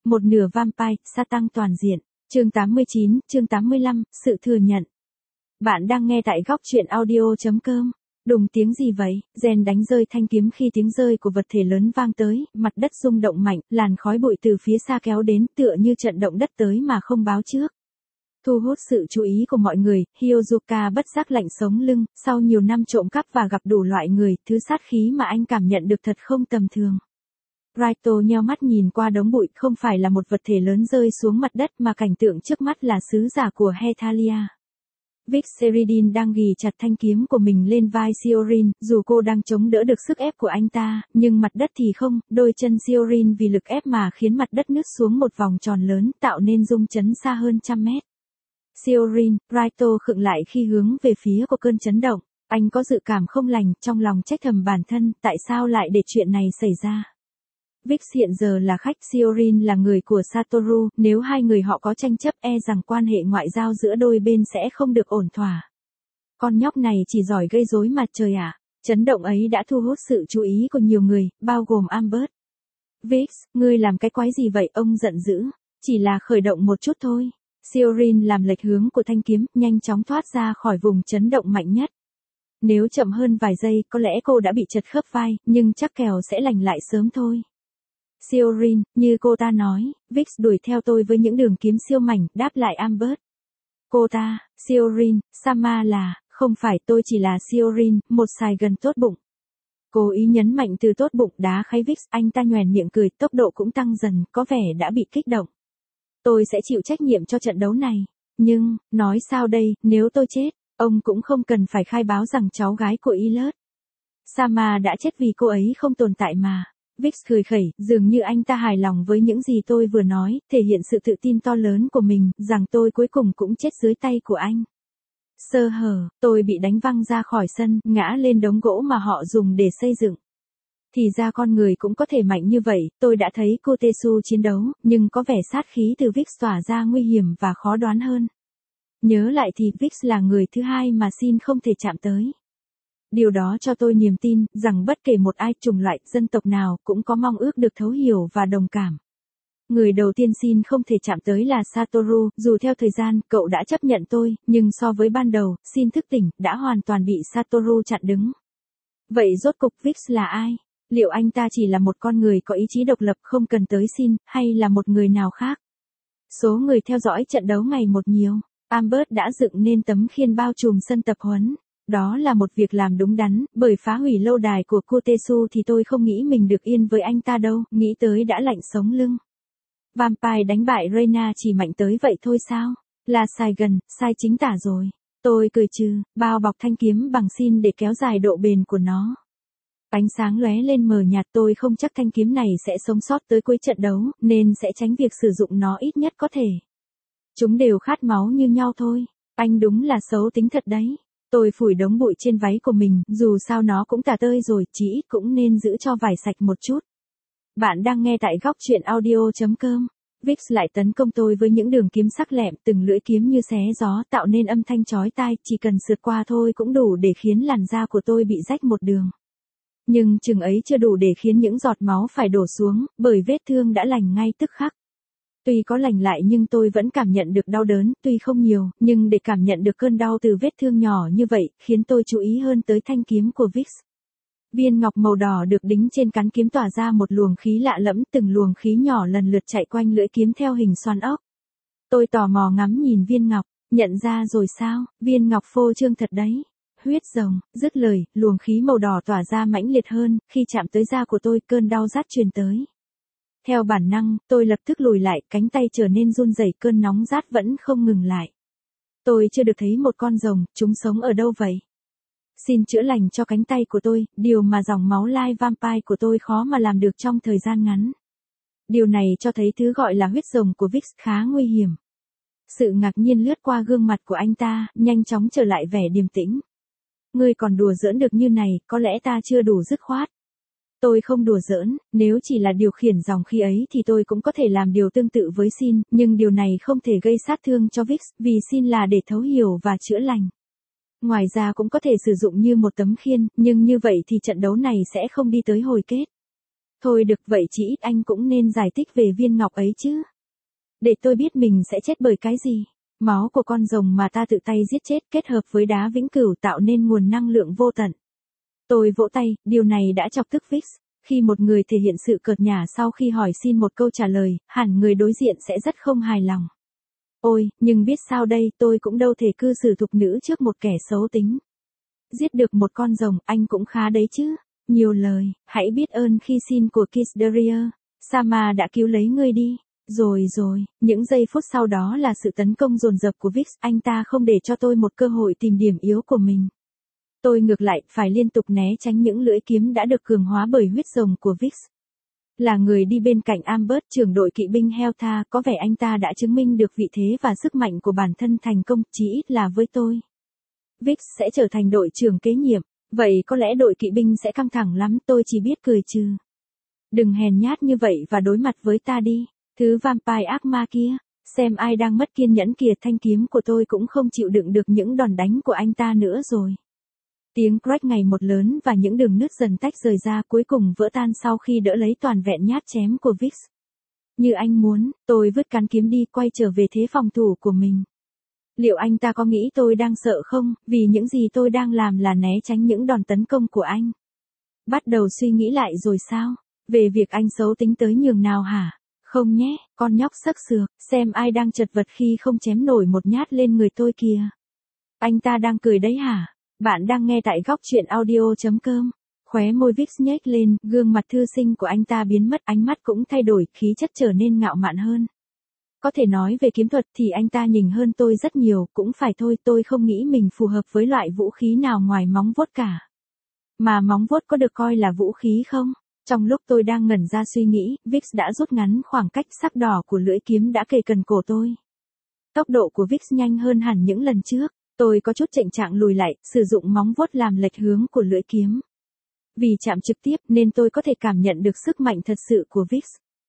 Một nửa vampire, sa tăng toàn diện. Chương 89, chương 85, sự thừa nhận. Bạn đang nghe tại góc truyện audio.com. Đùng tiếng gì vậy? Jen đánh rơi thanh kiếm khi tiếng rơi của vật thể lớn vang tới, mặt đất rung động mạnh, làn khói bụi từ phía xa kéo đến tựa như trận động đất tới mà không báo trước. Thu hút sự chú ý của mọi người, Hyozuka bất giác lạnh sống lưng, sau nhiều năm trộm cắp và gặp đủ loại người, thứ sát khí mà anh cảm nhận được thật không tầm thường. Raito nheo mắt nhìn qua đống bụi, không phải là một vật thể lớn rơi xuống mặt đất mà cảnh tượng trước mắt là sứ giả của Hetalia. Vixeridin đang ghì chặt thanh kiếm của mình lên vai Siorin, dù cô đang chống đỡ được sức ép của anh ta, nhưng mặt đất thì không, đôi chân Siorin vì lực ép mà khiến mặt đất nứt xuống một vòng tròn lớn, tạo nên rung chấn xa hơn 100 mét. Siorin, Raito khựng lại khi hướng về phía của cơn chấn động, anh có dự cảm không lành, trong lòng trách thầm bản thân, tại sao lại để chuyện này xảy ra. Vix hiện giờ là khách, Siorin là người của Satoru, nếu hai người họ có tranh chấp e rằng quan hệ ngoại giao giữa đôi bên sẽ không được ổn thỏa. Con nhóc này chỉ giỏi gây rối mà trời ạ. Chấn động ấy đã thu hút sự chú ý của nhiều người, bao gồm Ambert. Vix, ngươi làm cái quái gì vậy? Ông giận dữ. Chỉ là khởi động một chút thôi. Siorin làm lệch hướng của thanh kiếm, nhanh chóng thoát ra khỏi vùng chấn động mạnh nhất. Nếu chậm hơn vài giây, có lẽ cô đã bị chật khớp vai, nhưng chắc kèo sẽ lành lại sớm thôi. Siorin, như cô ta nói, Vix đuổi theo tôi với những đường kiếm siêu mảnh, đáp lại Ambert. Cô ta, Siorin, Sama là, không phải tôi chỉ là Siorin, một xài gần tốt bụng. Cố ý nhấn mạnh từ tốt bụng đá khay Vix, anh ta nhoẻn miệng cười, tốc độ cũng tăng dần, có vẻ đã bị kích động. Tôi sẽ chịu trách nhiệm cho trận đấu này. Nhưng, nói sao đây, nếu tôi chết, ông cũng không cần phải khai báo rằng cháu gái của Elliot. Sama đã chết vì cô ấy không tồn tại mà. Vix cười khẩy, dường như anh ta hài lòng với những gì tôi vừa nói, thể hiện sự tự tin to lớn của mình, rằng tôi cuối cùng cũng chết dưới tay của anh. Sơ hở, tôi bị đánh văng ra khỏi sân, ngã lên đống gỗ mà họ dùng để xây dựng. Thì ra con người cũng có thể mạnh như vậy, tôi đã thấy Kotetsu chiến đấu, nhưng có vẻ sát khí từ Vix tỏa ra nguy hiểm và khó đoán hơn. Nhớ lại thì Vix là người thứ hai mà Shin không thể chạm tới. Điều đó cho tôi niềm tin, rằng bất kể một ai, chủng loại, dân tộc nào, cũng có mong ước được thấu hiểu và đồng cảm. Người đầu tiên Shin không thể chạm tới là Satoru, dù theo thời gian, cậu đã chấp nhận tôi, nhưng so với ban đầu, Shin thức tỉnh, đã hoàn toàn bị Satoru chặn đứng. Vậy rốt cục Vix là ai? Liệu anh ta chỉ là một con người có ý chí độc lập không cần tới Shin, hay là một người nào khác? Số người theo dõi trận đấu ngày một nhiều. Ambert đã dựng nên tấm khiên bao trùm sân tập huấn. Đó là một việc làm đúng đắn, bởi phá hủy lâu đài của Kotetsu thì tôi không nghĩ mình được yên với anh ta đâu, nghĩ tới đã lạnh sống lưng. Vampire đánh bại Reina chỉ mạnh tới vậy thôi sao? Là sai gần, sai chính tả rồi. Tôi cười trừ, bao bọc thanh kiếm bằng xin để kéo dài độ bền của nó. Ánh sáng lóe lên mờ nhạt, tôi không chắc thanh kiếm này sẽ sống sót tới cuối trận đấu, nên sẽ tránh việc sử dụng nó ít nhất có thể. Chúng đều khát máu như nhau thôi. Anh đúng là xấu tính thật đấy. Tôi phủi đống bụi trên váy của mình, dù sao nó cũng tả tơi rồi, chỉ ít cũng nên giữ cho vải sạch một chút. Bạn đang nghe tại góc truyện audio.com. Vix lại tấn công tôi với những đường kiếm sắc lẹm, từng lưỡi kiếm như xé gió, tạo nên âm thanh chói tai, chỉ cần sượt qua thôi cũng đủ để khiến làn da của tôi bị rách một đường. Nhưng chừng ấy chưa đủ để khiến những giọt máu phải đổ xuống, bởi vết thương đã lành ngay tức khắc. Tuy có lành lại nhưng tôi vẫn cảm nhận được đau đớn, tuy không nhiều, nhưng để cảm nhận được cơn đau từ vết thương nhỏ như vậy, khiến tôi chú ý hơn tới thanh kiếm của Vix. Viên ngọc màu đỏ được đính trên cán kiếm tỏa ra một luồng khí lạ lẫm, từng luồng khí nhỏ lần lượt chạy quanh lưỡi kiếm theo hình xoắn ốc. Tôi tò mò ngắm nhìn viên ngọc, nhận ra rồi sao, viên ngọc phô trương thật đấy. Huyết rồng, dứt lời, luồng khí màu đỏ tỏa ra mãnh liệt hơn, khi chạm tới da của tôi, cơn đau rát truyền tới. Theo bản năng, tôi lập tức lùi lại, cánh tay trở nên run rẩy, cơn nóng rát vẫn không ngừng lại. Tôi chưa được thấy một con rồng, chúng sống ở đâu vậy? Xin chữa lành cho cánh tay của tôi, điều mà dòng máu lai vampire của tôi khó mà làm được trong thời gian ngắn. Điều này cho thấy thứ gọi là huyết rồng của Vix khá nguy hiểm. Sự ngạc nhiên lướt qua gương mặt của anh ta, nhanh chóng trở lại vẻ điềm tĩnh. Ngươi còn đùa giỡn được như này, có lẽ ta chưa đủ dứt khoát. Tôi không đùa giỡn, nếu chỉ là điều khiển dòng khí ấy thì tôi cũng có thể làm điều tương tự với Shin, nhưng điều này không thể gây sát thương cho Vix, vì Shin là để thấu hiểu và chữa lành. Ngoài ra cũng có thể sử dụng như một tấm khiên, nhưng như vậy thì trận đấu này sẽ không đi tới hồi kết. Thôi được vậy chỉ ít anh cũng nên giải thích về viên ngọc ấy chứ. Để tôi biết mình sẽ chết bởi cái gì. Máu của con rồng mà ta tự tay giết chết kết hợp với đá vĩnh cửu tạo nên nguồn năng lượng vô tận. Tôi vỗ tay, điều này đã chọc tức Vix. Khi một người thể hiện sự cợt nhả sau khi hỏi xin một câu trả lời, hẳn người đối diện sẽ rất không hài lòng. Ôi, nhưng biết sao đây, tôi cũng đâu thể cư xử thục nữ trước một kẻ xấu tính. Giết được một con rồng, anh cũng khá đấy chứ. Nhiều lời, hãy biết ơn khi xin của Kisdaria. Sama đã cứu lấy ngươi đi. Rồi, những giây phút sau đó là sự tấn công dồn dập của Vix, anh ta không để cho tôi một cơ hội tìm điểm yếu của mình. Tôi ngược lại, phải liên tục né tránh những lưỡi kiếm đã được cường hóa bởi huyết rồng của Vix. Là người đi bên cạnh Ambert, trưởng đội kỵ binh Helta, có vẻ anh ta đã chứng minh được vị thế và sức mạnh của bản thân thành công, chí ít là với tôi. Vix sẽ trở thành đội trưởng kế nhiệm, vậy có lẽ đội kỵ binh sẽ căng thẳng lắm, tôi chỉ biết cười trừ. Đừng hèn nhát như vậy và đối mặt với ta đi, thứ vampire ác ma kia, xem ai đang mất kiên nhẫn kìa, thanh kiếm của tôi cũng không chịu đựng được những đòn đánh của anh ta nữa rồi. Tiếng crack ngày một lớn và những đường nứt dần tách rời ra cuối cùng vỡ tan sau khi đỡ lấy toàn vẹn nhát chém của Vix. Như anh muốn, tôi vứt cán kiếm đi quay trở về thế phòng thủ của mình. Liệu anh ta có nghĩ tôi đang sợ không, vì những gì tôi đang làm là né tránh những đòn tấn công của anh? Bắt đầu suy nghĩ lại rồi sao? Về việc anh xấu tính tới nhường nào hả? Không nhé, con nhóc sắc sược, xem ai đang chật vật khi không chém nổi một nhát lên người tôi kìa. Anh ta đang cười đấy hả? Bạn đang nghe tại góc truyện audio.com. Khóe môi Vix nhếch lên, gương mặt thư sinh của anh ta biến mất, ánh mắt cũng thay đổi, khí chất trở nên ngạo mạn hơn. Có thể nói về kiếm thuật thì anh ta nhỉnh hơn tôi rất nhiều, cũng phải thôi, tôi không nghĩ mình phù hợp với loại vũ khí nào ngoài móng vuốt cả. Mà móng vuốt có được coi là vũ khí không? Trong lúc tôi đang ngẩn ra suy nghĩ, Vix đã rút ngắn khoảng cách, sắc đỏ của lưỡi kiếm đã kề gần cổ tôi. Tốc độ của Vix nhanh hơn hẳn những lần trước. Tôi có chút chệnh trạng lùi lại, sử dụng móng vuốt làm lệch hướng của lưỡi kiếm. Vì chạm trực tiếp nên tôi có thể cảm nhận được sức mạnh thật sự của Vix.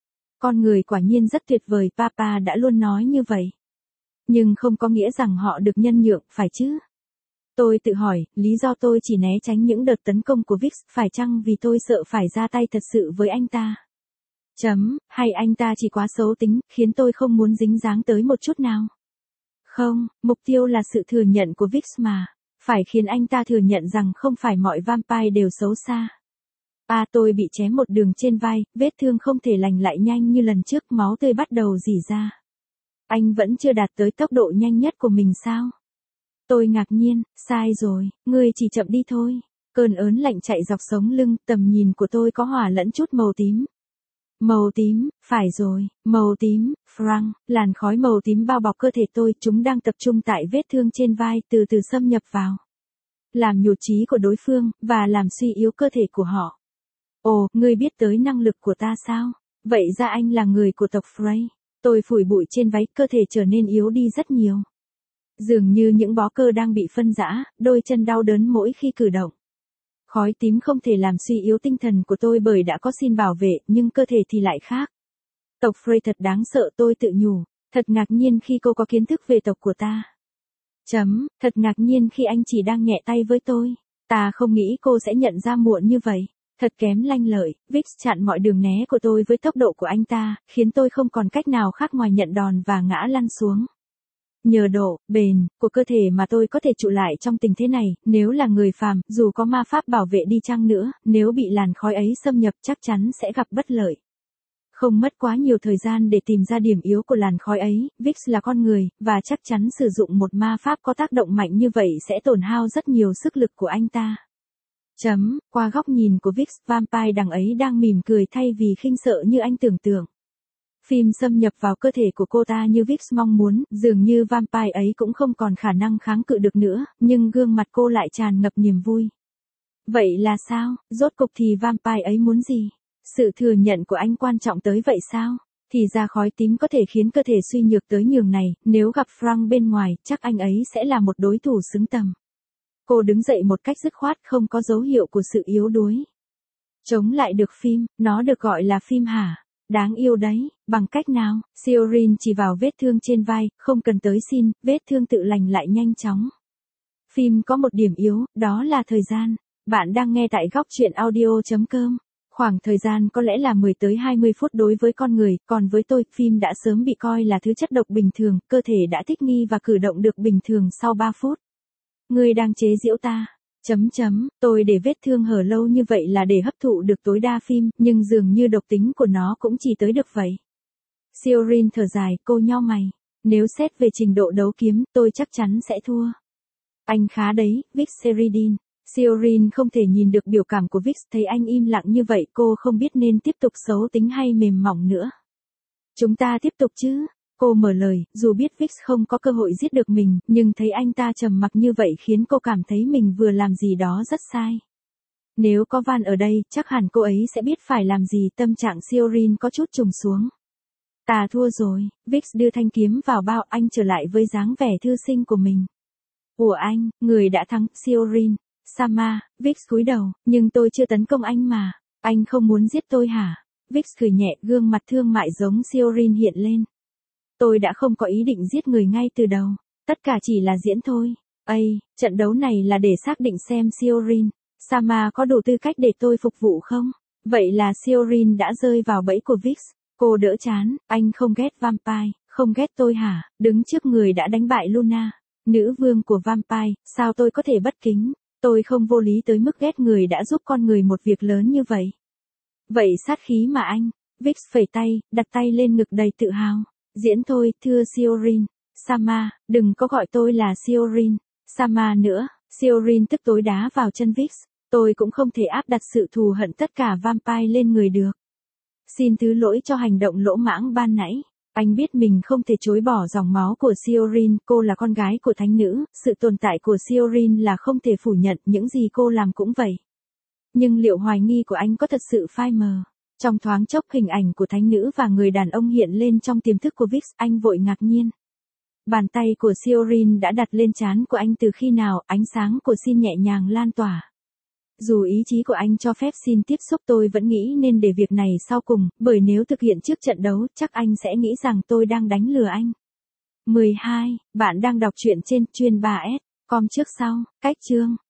Con người quả nhiên rất tuyệt vời, Papa đã luôn nói như vậy. Nhưng không có nghĩa rằng họ được nhân nhượng, phải chứ? Tôi tự hỏi, lý do tôi chỉ né tránh những đợt tấn công của Vix, phải chăng vì tôi sợ phải ra tay thật sự với anh ta? Hay anh ta chỉ quá xấu tính, khiến tôi không muốn dính dáng tới một chút nào? Không, mục tiêu là sự thừa nhận của Vix mà. Phải khiến anh ta thừa nhận rằng không phải mọi vampire đều xấu xa. Tôi bị chém một đường trên vai, vết thương không thể lành lại nhanh như lần trước, máu tươi bắt đầu rỉ ra. Anh vẫn chưa đạt tới tốc độ nhanh nhất của mình sao? Tôi ngạc nhiên, sai rồi, ngươi chỉ chậm đi thôi. Cơn ớn lạnh chạy dọc sống lưng, tầm nhìn của tôi có hòa lẫn chút màu tím. Màu tím, phải rồi, màu tím, Frank, làn khói màu tím bao bọc cơ thể tôi, chúng đang tập trung tại vết thương trên vai, từ từ xâm nhập vào. Làm nhụt chí của đối phương, và làm suy yếu cơ thể của họ. Ồ, ngươi biết tới năng lực của ta sao? Vậy ra anh là người của tộc Frey. Tôi phủi bụi trên váy, cơ thể trở nên yếu đi rất nhiều. Dường như những bó cơ đang bị phân rã, đôi chân đau đớn mỗi khi cử động. Khói tím không thể làm suy yếu tinh thần của tôi bởi đã có xin bảo vệ, nhưng cơ thể thì lại khác. Tộc Frey thật đáng sợ, tôi tự nhủ. Thật ngạc nhiên khi cô có kiến thức về tộc của ta. Thật ngạc nhiên khi anh chỉ đang nhẹ tay với tôi. Ta không nghĩ cô sẽ nhận ra muộn như vậy. Thật kém lanh lợi, Vix chặn mọi đường né của tôi với tốc độ của anh ta, khiến tôi không còn cách nào khác ngoài nhận đòn và ngã lăn xuống. Nhờ độ, bền, của cơ thể mà tôi có thể trụ lại trong tình thế này, nếu là người phàm, dù có ma pháp bảo vệ đi chăng nữa, nếu bị làn khói ấy xâm nhập chắc chắn sẽ gặp bất lợi. Không mất quá nhiều thời gian để tìm ra điểm yếu của làn khói ấy, Vix là con người, và chắc chắn sử dụng một ma pháp có tác động mạnh như vậy sẽ tổn hao rất nhiều sức lực của anh ta. Qua góc nhìn của Vix, vampire đằng ấy đang mỉm cười thay vì khinh sợ như anh tưởng tượng. Phim xâm nhập vào cơ thể của cô ta như Vix mong muốn, dường như vampire ấy cũng không còn khả năng kháng cự được nữa, nhưng gương mặt cô lại tràn ngập niềm vui. Vậy là sao, rốt cục thì vampire ấy muốn gì? Sự thừa nhận của anh quan trọng tới vậy sao? Thì ra khói tím có thể khiến cơ thể suy nhược tới nhường này, nếu gặp Frank bên ngoài, chắc anh ấy sẽ là một đối thủ xứng tầm. Cô đứng dậy một cách dứt khoát, không có dấu hiệu của sự yếu đuối. Chống lại được phim, nó được gọi là phim hả? Đáng yêu đấy, bằng cách nào? Siorin chỉ vào vết thương trên vai, không cần tới xin, vết thương tự lành lại nhanh chóng. Phim có một điểm yếu, đó là thời gian. Bạn đang nghe tại góc truyện audio.com. Khoảng thời gian có lẽ là 10 tới 20 phút đối với con người, còn với tôi, phim đã sớm bị coi là thứ chất độc bình thường, cơ thể đã thích nghi và cử động được bình thường sau 3 phút. Ngươi đang chế giễu ta. Tôi để vết thương hở lâu như vậy là để hấp thụ được tối đa phim, nhưng dường như độc tính của nó cũng chỉ tới được vậy. Siorin thở dài, cô nheo mày. Nếu xét về trình độ đấu kiếm, tôi chắc chắn sẽ thua. Anh khá đấy, Vix Seridin. Siorin không thể nhìn được biểu cảm của Vix, thấy anh im lặng như vậy cô không biết nên tiếp tục xấu tính hay mềm mỏng nữa. Chúng ta tiếp tục chứ? Cô mở lời, dù biết Vix không có cơ hội giết được mình, nhưng thấy anh ta trầm mặc như vậy khiến cô cảm thấy mình vừa làm gì đó rất sai. Nếu có Van ở đây, chắc hẳn cô ấy sẽ biết phải làm gì. Tâm trạng Siorin có chút trùng xuống. Ta thua rồi, Vix đưa thanh kiếm vào bao, anh trở lại với dáng vẻ thư sinh của mình. Ủa anh, người đã thắng, Siorin. Sama, Vix cúi đầu, nhưng tôi chưa tấn công anh mà. Anh không muốn giết tôi hả? Vix cười nhẹ, gương mặt thương mại giống Siorin hiện lên. Tôi đã không có ý định giết người ngay từ đầu. Tất cả chỉ là diễn thôi. Trận đấu này là để xác định xem Siorin, Sama có đủ tư cách để tôi phục vụ không? Vậy là Siorin đã rơi vào bẫy của Vix. Cô đỡ chán, anh không ghét Vampire, không ghét tôi hả? Đứng trước người đã đánh bại Luna, nữ vương của Vampire, sao tôi có thể bất kính? Tôi không vô lý tới mức ghét người đã giúp con người một việc lớn như vậy. Vậy sát khí mà anh. Vix phẩy tay, đặt tay lên ngực đầy tự hào. Diễn thôi, thưa Siorin. Sama, đừng có gọi tôi là Siorin. Sama nữa. Siorin tức tối đá vào chân Vix. Tôi cũng không thể áp đặt sự thù hận tất cả Vampire lên người được. Xin thứ lỗi cho hành động lỗ mãng ban nãy. Anh biết mình không thể chối bỏ dòng máu của Siorin, cô là con gái của thánh nữ, sự tồn tại của Siorin là không thể phủ nhận, những gì cô làm cũng vậy. Nhưng liệu hoài nghi của anh có thật sự phai mờ? Trong thoáng chốc hình ảnh của thánh nữ và người đàn ông hiện lên trong tiềm thức của Vix, anh vội ngạc nhiên. Bàn tay của Siorin đã đặt lên trán của anh từ khi nào, ánh sáng của Xin nhẹ nhàng lan tỏa. Dù ý chí của anh cho phép Xin tiếp xúc, tôi vẫn nghĩ nên để việc này sau cùng, bởi nếu thực hiện trước trận đấu, chắc anh sẽ nghĩ rằng tôi đang đánh lừa anh. 12. Bạn đang đọc truyện trên chuyên 3S. Com trước sau, cách chương.